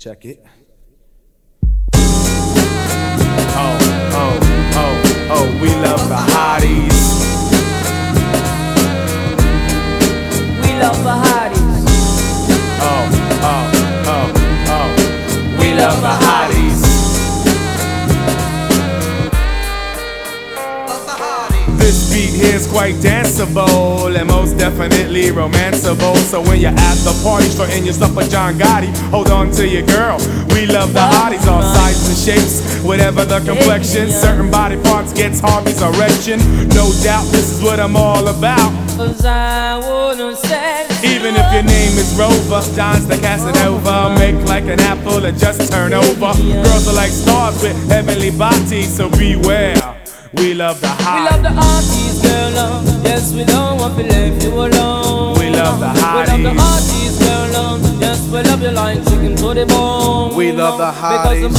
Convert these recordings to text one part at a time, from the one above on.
Check it. We love the hotties. We love the hotties. We love the hotties. This beat here's quite danceable and most definitely romanceable. So when you're at the party, strutting your stuff with John Gotti, hold on to your girl. We love the hotties, all sizes and shapes, whatever the complexion. Certain body parts gets Harvey's erection. No doubt this is what I'm all about. 'Cause I wouldn't say even if your name is Rover, Don's the Casanova. Make like an apple and just turn over. Girls are like stars with heavenly bodies, so beware. We love the hotties. We love the hotties, girl. Yes, we don't want to leave you alone. We love the hotties. We love the hotties, girl. Yes, we love you like chicken to the bone. We love the hotties. Because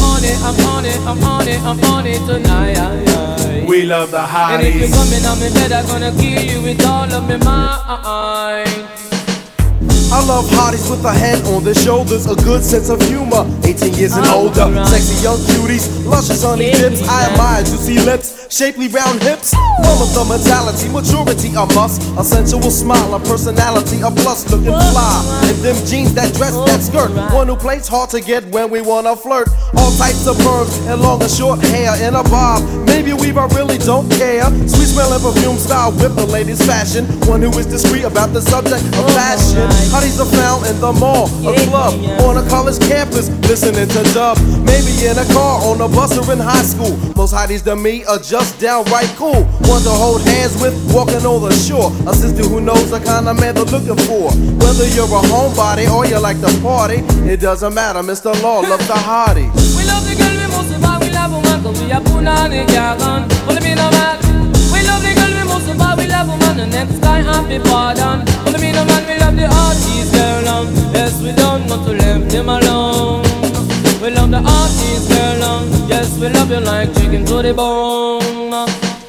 I'm on it tonight. We love the hotties. And if you're coming on me bed, I'm gonna kill you with all of my mind. I love hotties with a head on their shoulders, a good sense of humor, 18 years and older. Sexy young cuties, luscious honey dips. I admire juicy lips, shapely round hips. Full of the mentality, maturity a must. A sensual smile, a personality, a plus, looking fly. In them jeans, that dress, that skirt. One who plays hard to get when we wanna flirt. All types of perms and long and short hair in a bob. Maybe we but really don't care. Sweet smelling perfume style with the latest fashion. One who is discreet about the subject of fashion. Hotties are found in the mall, a club, on a college campus, listening to dub. Maybe in a car, on a bus or in high school. Most hotties to me are just downright cool. One to hold hands with, walking on the shore. A sister who knows the kind of man they're looking for. Whether you're a homebody or you like to party, it doesn't matter, Mr. Law loves the hotties. We love the girl we most about, we love woman, cause we are put on the jargon. But me no man. We love the girl we most about, we love woman, the next guy happy pardon. But me no man, we love the artist girl. Yes, we don't want to leave them alone. We love the artist girl. Yes, we love you like chicken to the bone.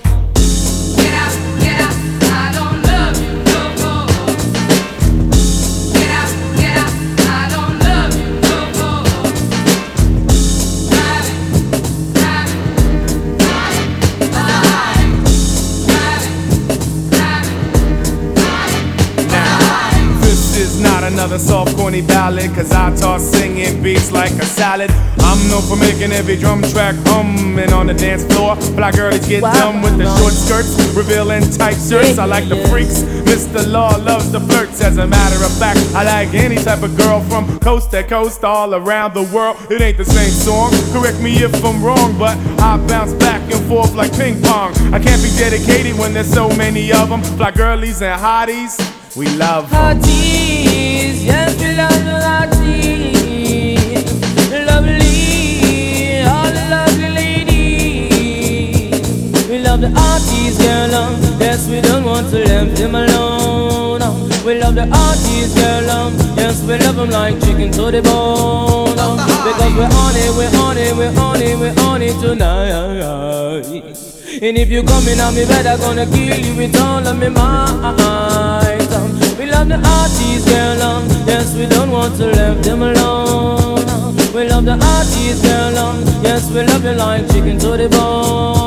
Another soft corny ballad, cause I toss singing beats like a salad. I'm known for making every drum track humming on the dance floor. Fly girlies get dumb with the short skirts, revealing tight shirts. I like the freaks, Mr. Law loves the flirts. As a matter of fact, I like any type of girl from coast to coast all around the world. It ain't the same song, correct me if I'm wrong, but I bounce back and forth like ping pong. I can't be dedicated when there's so many of them. Fly girlies and hotties, we love hotties, yes, we love the hotties. Lovely, all the lovely ladies. We love the hotties, girl. Yes, we don't want to leave them alone. We love the hotties, girl. Yes, we love them like chicken to the bone. Because we're on it, we're on it, we're on it, we're on it tonight. And if you coming on me bed, I'm gonna kill you with all of me might. We love the artists, girl. Yes, we don't want to leave them alone. We love the artists, girl. Yes, we love you like chicken to the bone.